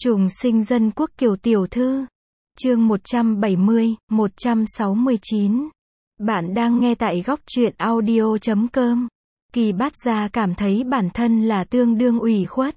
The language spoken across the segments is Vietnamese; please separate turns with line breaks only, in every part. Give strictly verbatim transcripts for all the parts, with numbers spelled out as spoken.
Trùng sinh dân quốc Kiều tiểu thư. Chương một trăm bảy mươi, một trăm sáu mươi chín. Bạn đang nghe tại góc truyện audio chấm com. Kỳ Bát Gia cảm thấy bản thân là tương đương ủy khuất.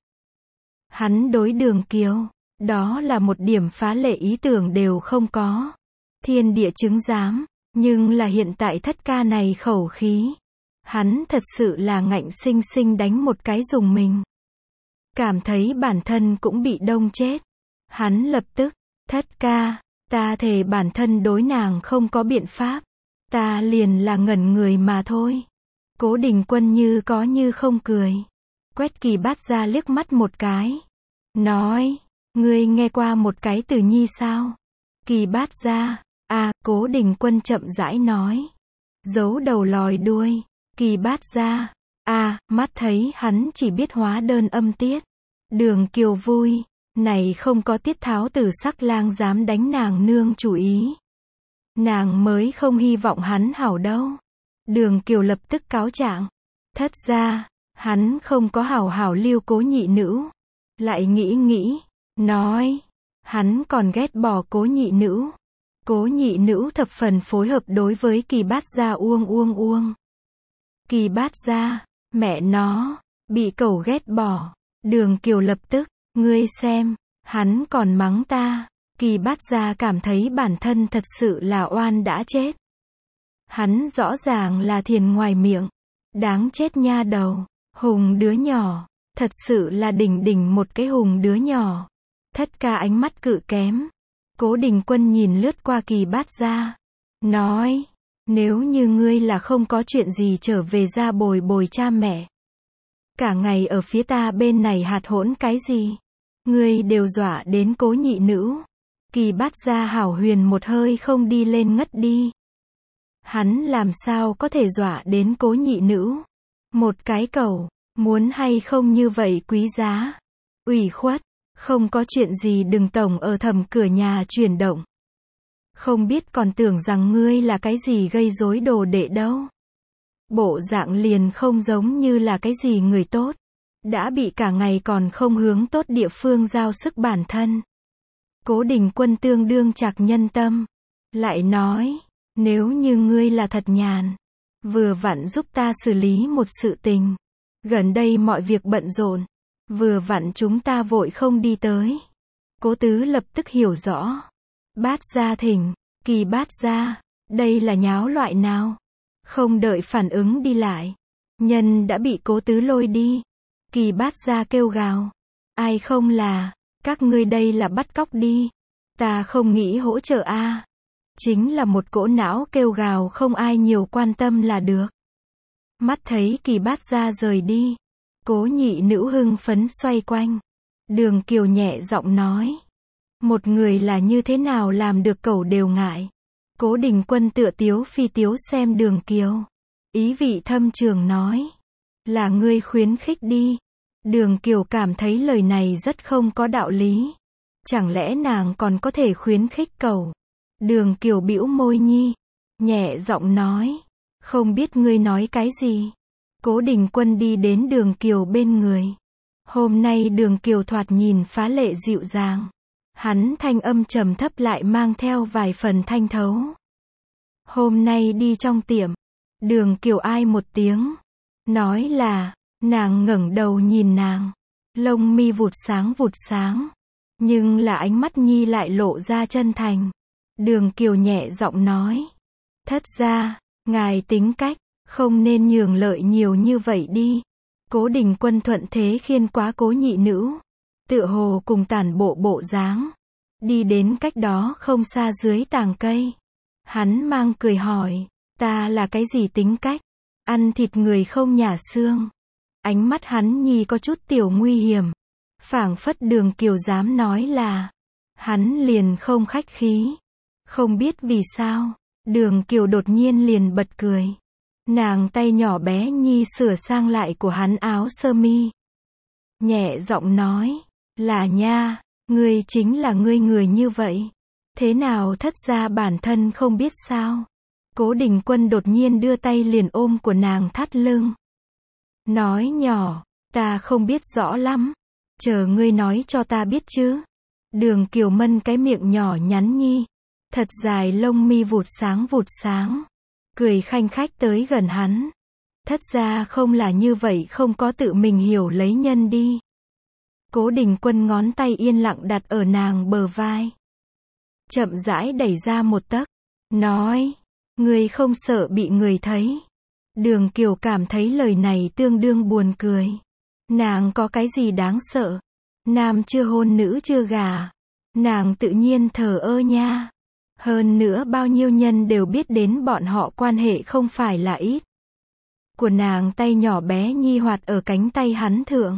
Hắn đối Đường Kiều, đó là một điểm phá lệ ý tưởng đều không có. Thiên địa chứng giám, nhưng là hiện tại thất ca này khẩu khí. Hắn thật sự là ngạnh sinh sinh đánh một cái dùng mình. Cảm thấy bản thân cũng bị đông chết. Hắn lập tức, thất ca, ta thề bản thân đối nàng không có biện pháp. Ta liền là ngẩn người mà thôi. Cố Đình Quân như có như không cười. Quét Kỳ Bát Gia liếc mắt một cái. Nói, ngươi nghe qua một cái từ nhi sao? Kỳ Bát Gia, à, Cố Đình Quân chậm rãi nói. Giấu đầu lòi đuôi, Kỳ Bát Gia, à, mắt thấy hắn chỉ biết hóa đơn âm tiết. Đường Kiều vui, này không có tiết tháo tử sắc lang dám đánh nàng nương chủ ý. Nàng mới không hy vọng hắn hảo đâu. Đường Kiều lập tức cáo trạng. Thất ra, hắn không có hảo hảo lưu Cố nhị nữ. Lại nghĩ nghĩ, nói, hắn còn ghét bỏ Cố nhị nữ. Cố nhị nữ thập phần phối hợp đối với Kỳ Bát Gia uông uông uông. Kỳ Bát Gia, mẹ nó, bị cẩu ghét bỏ. Đường Kiều lập tức, ngươi xem, hắn còn mắng ta. Kỳ Bát Gia cảm thấy bản thân thật sự là oan đã chết. Hắn rõ ràng là thiền ngoài miệng. Đáng chết nha đầu, hùng đứa nhỏ, thật sự là đỉnh đỉnh một cái hùng đứa nhỏ. Thất ca ánh mắt cự kém. Cố Đình Quân nhìn lướt qua Kỳ Bát Gia. Nói, nếu như ngươi là không có chuyện gì trở về ra bồi bồi cha mẹ. Cả ngày ở phía ta bên này hạt hỗn cái gì? Ngươi đều dọa đến Cố nhị nữ. Kỳ Bát Gia hảo huyền một hơi không đi lên ngất đi. Hắn làm sao có thể dọa đến Cố nhị nữ? Một cái cẩu, muốn hay không như vậy quý giá? Ủy khuất, không có chuyện gì đừng tổng ở thầm cửa nhà chuyển động. Không biết còn tưởng rằng ngươi là cái gì gây rối đồ đệ đâu. Bộ dạng liền không giống như là cái gì người tốt. Đã bị cả ngày còn không hướng tốt địa phương giao sức bản thân. Cố Đình Quân tương đương chạc nhân tâm. Lại nói, nếu như ngươi là thật nhàn, vừa vặn giúp ta xử lý một sự tình. Gần đây mọi việc bận rộn, vừa vặn chúng ta vội không đi tới. Cố Tứ lập tức hiểu rõ. Bát Gia thỉnh, Kỳ Bát Gia, đây là nháo loại nào? Không đợi phản ứng đi lại, nhân đã bị Cố Tứ lôi đi. Kỳ Bát Gia kêu gào, ai không là, các ngươi đây là bắt cóc đi. Ta không nghĩ hỗ trợ a. À. Chính là một cỗ não kêu gào không ai nhiều quan tâm là được. Mắt thấy Kỳ Bát Gia rời đi, Cố nhị nữ hưng phấn xoay quanh. Đường Kiều nhẹ giọng nói, một người là như thế nào làm được cẩu đều ngại. Cố Đình Quân tựa tiếu phi tiếu xem Đường Kiều. Ý vị thâm trường nói, là ngươi khuyến khích đi. Đường Kiều cảm thấy lời này rất không có đạo lý. Chẳng lẽ nàng còn có thể khuyến khích cẩu? Đường Kiều bĩu môi nhi, nhẹ giọng nói, không biết ngươi nói cái gì. Cố Đình Quân đi đến Đường Kiều bên người. Hôm nay Đường Kiều thoạt nhìn phá lệ dịu dàng. Hắn thanh âm trầm thấp lại mang theo vài phần thanh thấu. Hôm nay đi trong tiệm, Đường Kiều ai một tiếng, nói là, nàng ngẩng đầu nhìn nàng, lông mi vụt sáng vụt sáng, nhưng là ánh mắt nhi lại lộ ra chân thành. Đường Kiều nhẹ giọng nói, thất ra, ngài tính cách, không nên nhường lợi nhiều như vậy đi. Cố Đình Quân thuận thế khiên quá Cố nhị nữ, tựa hồ cùng tản bộ bộ dáng, đi đến cách đó không xa dưới tàng cây. Hắn mang cười hỏi, ta là cái gì tính cách? Ăn thịt người không nhả xương. Ánh mắt hắn nhi có chút tiểu nguy hiểm. Phảng phất Đường Kiều dám nói là, hắn liền không khách khí. Không biết vì sao, Đường Kiều đột nhiên liền bật cười. Nàng tay nhỏ bé nhi sửa sang lại của hắn áo sơ mi. Nhẹ giọng nói, là nha, ngươi chính là ngươi người như vậy. Thế nào thất ra bản thân không biết sao? Cố Đình Quân đột nhiên đưa tay liền ôm của nàng thắt lưng. Nói nhỏ, ta không biết rõ lắm. Chờ ngươi nói cho ta biết chứ. Đường Kiều mân cái miệng nhỏ nhắn nhi, thật dài lông mi vụt sáng vụt sáng, cười khanh khách tới gần hắn. Thất ra không là như vậy, không có tự mình hiểu lấy nhân đi. Cố Đình Quân ngón tay yên lặng đặt ở nàng bờ vai. Chậm rãi đẩy ra một tấc, nói, ngươi không sợ bị người thấy. Đường Kiều cảm thấy lời này tương đương buồn cười. Nàng có cái gì đáng sợ? Nam chưa hôn nữ chưa gả. Nàng tự nhiên thờ ơ nha. Hơn nữa bao nhiêu nhân đều biết đến bọn họ quan hệ không phải là ít. Của nàng tay nhỏ bé nhi hoạt ở cánh tay hắn thượng.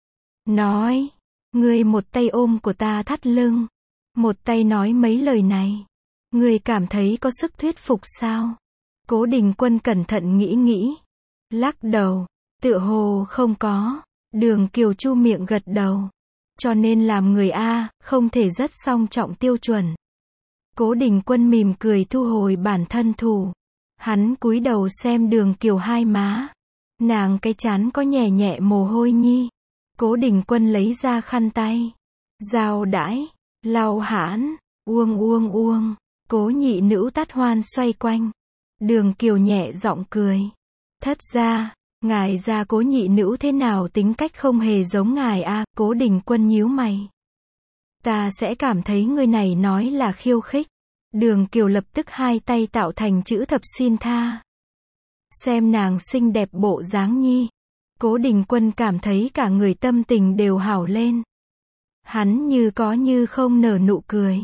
Nói, ngươi một tay ôm của ta thắt lưng, một tay nói mấy lời này. Ngươi cảm thấy có sức thuyết phục sao? Cố Đình Quân cẩn thận nghĩ nghĩ. Lắc đầu, tựa hồ không có. Đường Kiều chu miệng gật đầu. Cho nên làm người A, không thể rất song trọng tiêu chuẩn. Cố Đình Quân mỉm cười thu hồi bản thân thủ. Hắn cúi đầu xem Đường Kiều hai má. Nàng cái trán có nhẹ nhẹ mồ hôi nhi. Cố Đình Quân lấy ra khăn tay. Dao đãi, lau hãn, uông uông uông. Cố nhị nữ tát hoan xoay quanh. Đường Kiều nhẹ giọng cười. Thất ra, ngài ra Cố nhị nữ thế nào tính cách không hề giống ngài a? Cố Đình Quân nhíu mày. Ta sẽ cảm thấy người này nói là khiêu khích. Đường Kiều lập tức hai tay tạo thành chữ thập xin tha. Xem nàng xinh đẹp bộ dáng nhi. Cố Đình Quân cảm thấy cả người tâm tình đều hảo lên. Hắn như có như không nở nụ cười.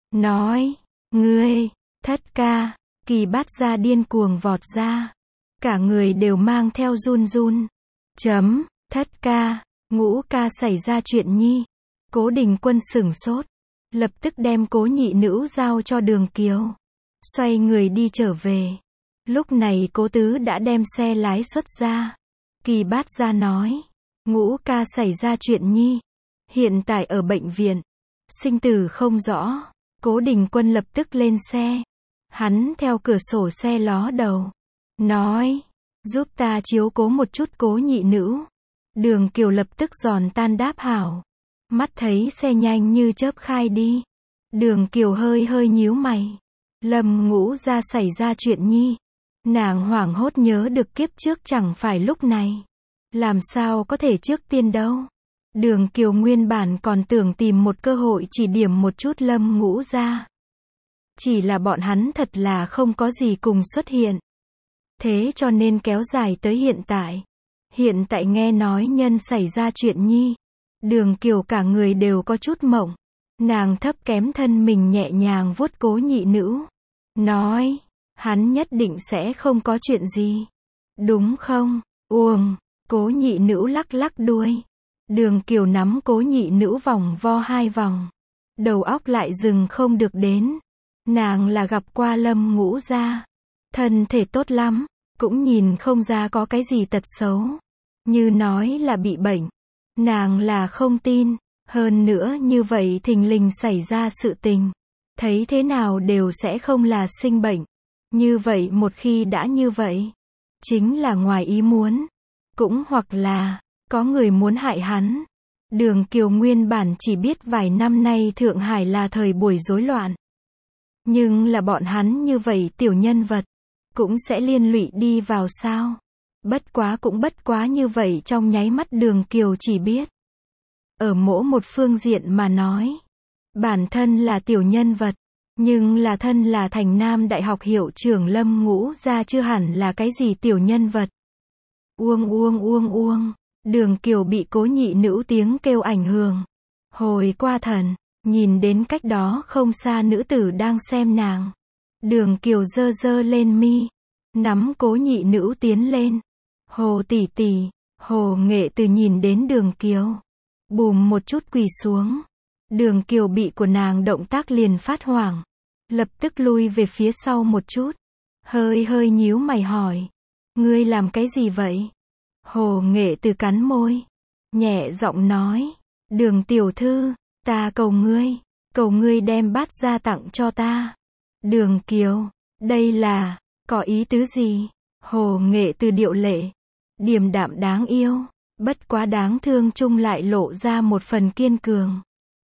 Nói, ngươi, thất ca. Kỳ Bát Gia điên cuồng vọt ra. Cả người đều mang theo run run. Chấm, thất ca, ngũ ca xảy ra chuyện nhi. Cố Đình Quân sửng sốt. Lập tức đem Cố nhị nữ giao cho Đường Kiều. Xoay người đi trở về. Lúc này Cố tứ đã đem xe lái xuất ra. Kỳ Bát Gia nói. Ngũ ca xảy ra chuyện nhi. Hiện tại ở bệnh viện. Sinh tử không rõ. Cố Đình Quân lập tức lên xe. Hắn theo cửa sổ xe ló đầu. Nói. Giúp ta chiếu cố một chút Cố nhị nữ. Đường Kiều lập tức giòn tan đáp hảo. Mắt thấy xe nhanh như chớp khai đi. Đường Kiều hơi hơi nhíu mày. Lâm Ngũ Gia xảy ra chuyện nhi. Nàng hoảng hốt nhớ được kiếp trước chẳng phải lúc này. Làm sao có thể trước tiên đâu. Đường Kiều nguyên bản còn tưởng tìm một cơ hội chỉ điểm một chút Lâm Ngũ Gia. Chỉ là bọn hắn thật là không có gì cùng xuất hiện. Thế cho nên kéo dài tới hiện tại. Hiện tại nghe nói nhân xảy ra chuyện nhi. Đường Kiều cả người đều có chút mộng. Nàng thấp kém thân mình nhẹ nhàng vuốt Cố nhị nữ. Nói, hắn nhất định sẽ không có chuyện gì. Đúng không? Uông, Cố nhị nữ lắc lắc đuôi. Đường Kiều nắm Cố nhị nữ vòng vo hai vòng. Đầu óc lại dừng không được đến. Nàng là gặp qua Lâm Ngũ Gia. Thân thể tốt lắm. Cũng nhìn không ra có cái gì tật xấu. Như nói là bị bệnh. Nàng là không tin. Hơn nữa như vậy thình lình xảy ra sự tình. Thấy thế nào đều sẽ không là sinh bệnh. Như vậy một khi đã như vậy. Chính là ngoài ý muốn. Cũng hoặc là, có người muốn hại hắn. Đường Kiều nguyên bản chỉ biết vài năm nay Thượng Hải là thời buổi rối loạn. Nhưng là bọn hắn như vậy tiểu nhân vật. Cũng sẽ liên lụy đi vào sao. Bất quá cũng bất quá như vậy trong nháy mắt Đường Kiều chỉ biết. Ở mỗi một phương diện mà nói. Bản thân là tiểu nhân vật. Nhưng là thân là thành Nam Đại học hiệu trưởng Lâm Ngũ Gia chưa hẳn là cái gì tiểu nhân vật. Uông uông uông uông. Đường Kiều bị Cố nhị nữ tiếng kêu ảnh hưởng. Hồi qua thần. Nhìn đến cách đó không xa nữ tử đang xem nàng. Đường Kiều giơ giơ lên mi. Nắm Cố nhị nữ tiến lên. Hồ tỷ tỷ. Hồ Nghệ Từ nhìn đến Đường Kiều. Bùm một chút quỳ xuống. Đường Kiều bị của nàng động tác liền phát hoảng. Lập tức lui về phía sau một chút. Hơi hơi nhíu mày hỏi. Ngươi làm cái gì vậy? Hồ Nghệ Từ cắn môi. Nhẹ giọng nói. Đường tiểu thư. Ta cầu ngươi. Cầu ngươi đem Bát Gia tặng cho ta. Đường Kiều. Đây là. Có ý tứ gì? Hồ Nghệ Từ điệu lệ. Điềm đạm đáng yêu. Bất quá đáng thương chung lại lộ ra một phần kiên cường.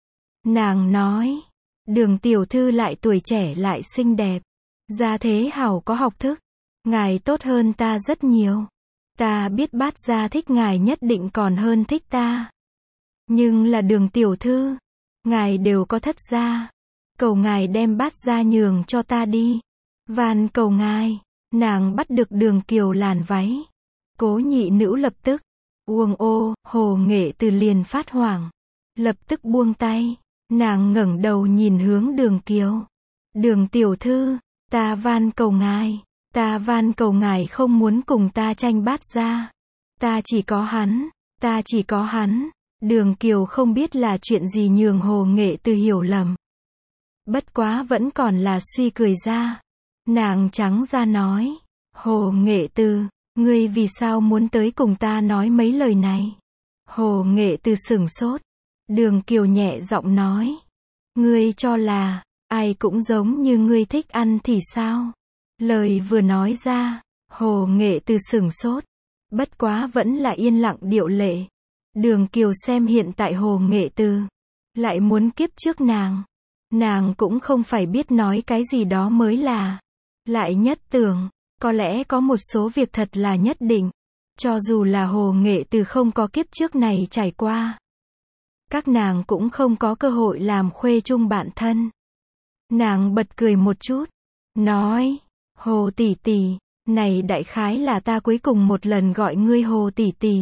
Nàng nói, Đường tiểu thư lại tuổi trẻ lại xinh đẹp. Gia thế hảo có học thức. Ngài tốt hơn ta rất nhiều. Ta biết Bát gia thích ngài nhất định còn hơn thích ta. Nhưng là Đường tiểu thư, ngài đều có thất gia. Cầu ngài đem Bát gia nhường cho ta đi. Van cầu ngài. Nàng bắt được Đường Kiều làn váy. Cố nhị nữ lập tức, uông ô, Hồ Nghệ Từ liền phát hoảng. Lập tức buông tay. Nàng ngẩng đầu nhìn hướng Đường Kiều. Đường tiểu thư, ta van cầu ngài. Ta van cầu ngài không muốn cùng ta tranh Bát gia. Ta chỉ có hắn. Ta chỉ có hắn. Đường Kiều không biết là chuyện gì nhường Hồ Nghệ Từ hiểu lầm. Bất quá vẫn còn là suy cười ra. Nàng trắng ra nói. Hồ Nghệ Từ, ngươi vì sao muốn tới cùng ta nói mấy lời này? Hồ Nghệ Từ sửng sốt. Đường Kiều nhẹ giọng nói. Ngươi cho là, ai cũng giống như ngươi thích ăn thì sao? Lời vừa nói ra, Hồ Nghệ Từ sửng sốt. Bất quá vẫn là yên lặng điệu lệ. Đường Kiều xem hiện tại Hồ Nghệ Từ, lại muốn kiếp trước nàng. Nàng cũng không phải biết nói cái gì đó mới là. Lại nhất tưởng, có lẽ có một số việc thật là nhất định. Cho dù là Hồ Nghệ Từ không có kiếp trước này trải qua. Các nàng cũng không có cơ hội làm khuê chung bạn thân. Nàng bật cười một chút. Nói, Hồ tỷ tỷ, này đại khái là ta cuối cùng một lần gọi ngươi Hồ tỷ tỷ.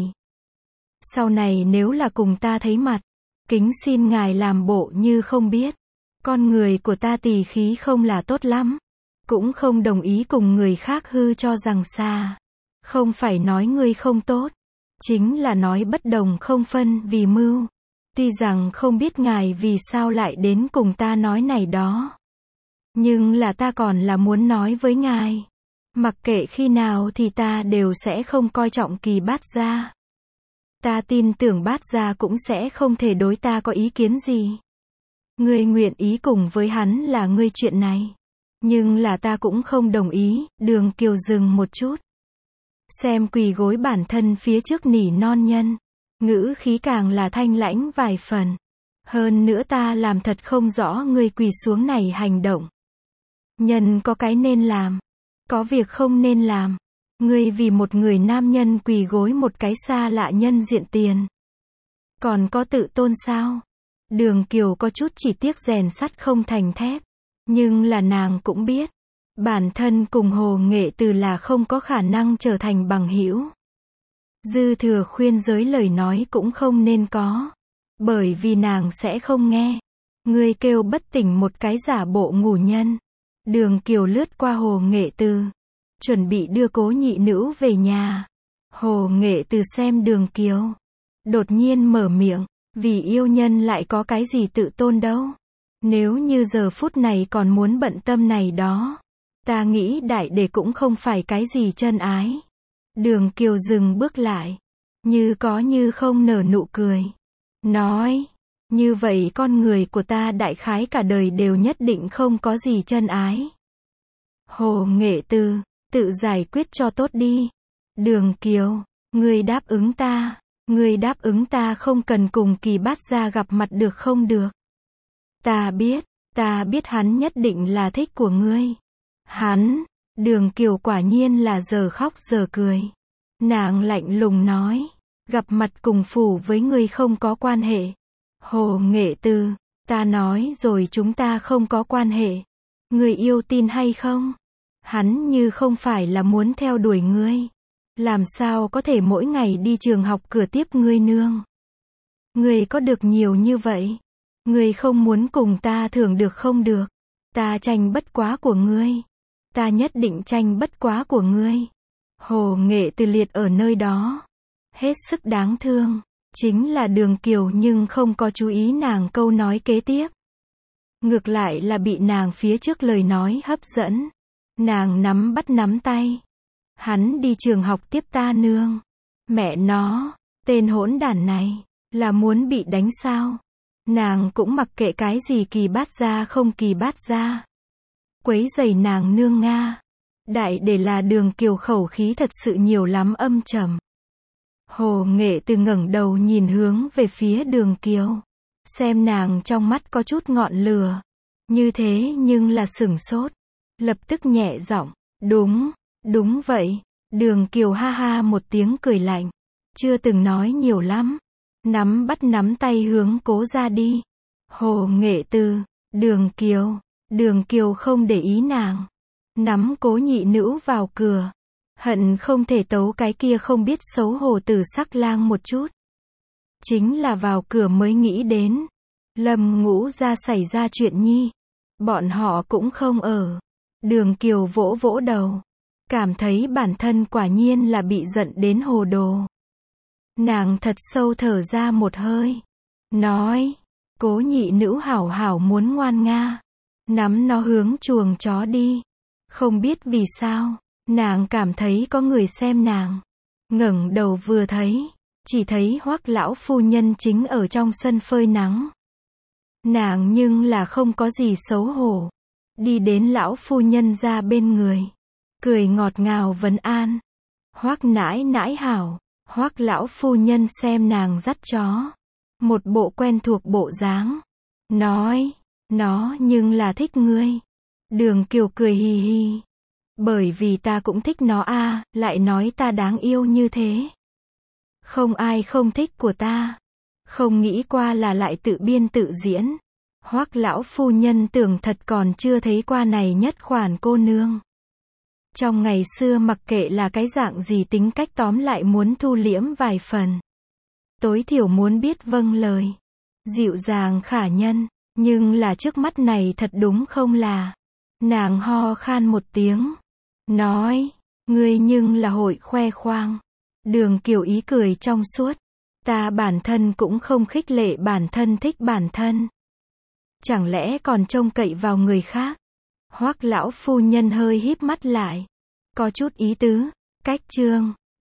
Sau này nếu là cùng ta thấy mặt, kính xin ngài làm bộ như không biết. Con người của ta tỳ khí không là tốt lắm. Cũng không đồng ý cùng người khác hư cho rằng xa. Không phải nói ngươi không tốt. Chính là nói bất đồng không phân vì mưu. Tuy rằng không biết ngài vì sao lại đến cùng ta nói này đó. Nhưng là ta còn là muốn nói với ngài. Mặc kệ khi nào thì ta đều sẽ không coi trọng Kỳ Bát gia. Ta tin tưởng Bát gia cũng sẽ không thể đối ta có ý kiến gì. Ngươi nguyện ý cùng với hắn là ngươi chuyện này. Nhưng là ta cũng không đồng ý. Đường Kiều dừng một chút. Xem quỳ gối bản thân phía trước nỉ non nhân. Ngữ khí càng là thanh lãnh vài phần. Hơn nữa ta làm thật không rõ ngươi quỳ xuống này hành động. Nhân có cái nên làm. Có việc không nên làm. Ngươi vì một người nam nhân quỳ gối một cái xa lạ nhân diện tiền. Còn có tự tôn sao? Đường Kiều có chút chỉ tiếc rèn sắt không thành thép. Nhưng là nàng cũng biết. Bản thân cùng Hồ Nghệ Từ là không có khả năng trở thành bằng hữu. Dư thừa khuyên giới lời nói cũng không nên có. Bởi vì nàng sẽ không nghe. Ngươi kêu bất tỉnh một cái giả bộ ngủ nhân. Đường Kiều lướt qua Hồ Nghệ Từ. Chuẩn bị đưa cố nhị nữ về nhà. Hồ Nghệ Từ xem Đường Kiều. Đột nhiên mở miệng. Vì yêu nhân lại có cái gì tự tôn đâu. Nếu như giờ phút này còn muốn bận tâm này đó. Ta nghĩ đại đệ cũng không phải cái gì chân ái. Đường Kiều dừng bước lại. Như có như không nở nụ cười. Nói. Như vậy con người của ta đại khái cả đời đều nhất định không có gì chân ái. Hồ Nghệ Từ, tự giải quyết cho tốt đi. Đường Kiều, ngươi đáp ứng ta. Ngươi đáp ứng ta không cần cùng Kỳ Bát gia gặp mặt được không được. Ta biết, ta biết hắn nhất định là thích của ngươi. Hắn, Đường Kiều quả nhiên là giờ khóc giờ cười. Nàng lạnh lùng nói, gặp mặt cùng phủ với ngươi không có quan hệ. Hồ Nghệ Từ, ta nói rồi chúng ta không có quan hệ. Ngươi yêu tin hay không? Hắn như không phải là muốn theo đuổi ngươi. Làm sao có thể mỗi ngày đi trường học cửa tiếp ngươi nương? Ngươi có được nhiều như vậy? Ngươi không muốn cùng ta thưởng được không được? Ta tranh bất quá của ngươi. Ta nhất định tranh bất quá của ngươi. Hồ Nghệ Từ liệt ở nơi đó. Hết sức đáng thương. Chính là Đường Kiều nhưng không có chú ý nàng câu nói kế tiếp. Ngược lại là bị nàng phía trước lời nói hấp dẫn. Nàng nắm bắt nắm tay. Hắn đi trường học tiếp ta nương. Mẹ nó, tên hỗn đản này, là muốn bị đánh sao? Nàng cũng mặc kệ cái gì Kỳ Bát gia không Kỳ Bát gia. Quấy giày nàng nương Nga. Đại để là Đường Kiều khẩu khí thật sự nhiều lắm âm trầm. Hồ Nghệ Từ ngẩng đầu nhìn hướng về phía Đường Kiều. xem nàng trong mắt có chút ngọn lửa. Như thế nhưng là sửng sốt. Lập tức nhẹ giọng, đúng, đúng vậy. Đường Kiều ha ha một tiếng cười lạnh. Chưa từng nói nhiều lắm. Nắm bắt nắm tay hướng Cố gia đi. Hồ Nghệ Từ, Đường Kiều. Đường Kiều không để ý nàng. Nắm Cố nhị nữ vào cửa. Hận không thể tấu cái kia không biết xấu hổ Tử Sắc Lang một chút. Chính là vào cửa mới nghĩ đến. Lâm Ngũ gia xảy ra chuyện nhi. Bọn họ cũng không ở. Đường Kiều vỗ vỗ đầu. Cảm thấy bản thân quả nhiên là bị giận đến hồ đồ. Nàng thật sâu thở ra một hơi. Nói. Cố nhị nữ hảo hảo muốn ngoan nga. Nắm nó hướng chuồng chó đi. Không biết vì sao. Nàng cảm thấy có người xem nàng. Ngẩng đầu vừa thấy. Chỉ thấy Hoắc lão phu nhân chính ở trong sân phơi nắng. Nàng nhưng là không có gì xấu hổ. Đi đến lão phu nhân ra bên người. Cười ngọt ngào vấn an. Hoắc nãi nãi hảo. Hoắc lão phu nhân xem nàng dắt chó. Một bộ quen thuộc bộ dáng. Nói. Nó nhưng là thích ngươi. Đường Kiều cười hì hì. Bởi vì ta cũng thích nó a, à, lại nói ta đáng yêu như thế. Không ai không thích của ta. Không nghĩ qua là lại tự biên tự diễn. Hoắc lão phu nhân tưởng thật còn chưa thấy qua này nhất khoản cô nương. Trong ngày xưa mặc kệ là cái dạng gì tính cách tóm lại muốn thu liễm vài phần. Tối thiểu muốn biết vâng lời. Dịu dàng khả nhân. Nhưng là trước mắt này thật đúng không là. Nàng ho khan một tiếng. Nói. Ngươi nhưng là hội khoe khoang. Đường Kiều ý cười trong suốt. Ta bản thân cũng không khích lệ bản thân thích bản thân. Chẳng lẽ còn trông cậy vào người khác. Hoắc lão phu nhân hơi híp mắt lại. Có chút ý tứ. Cách chương.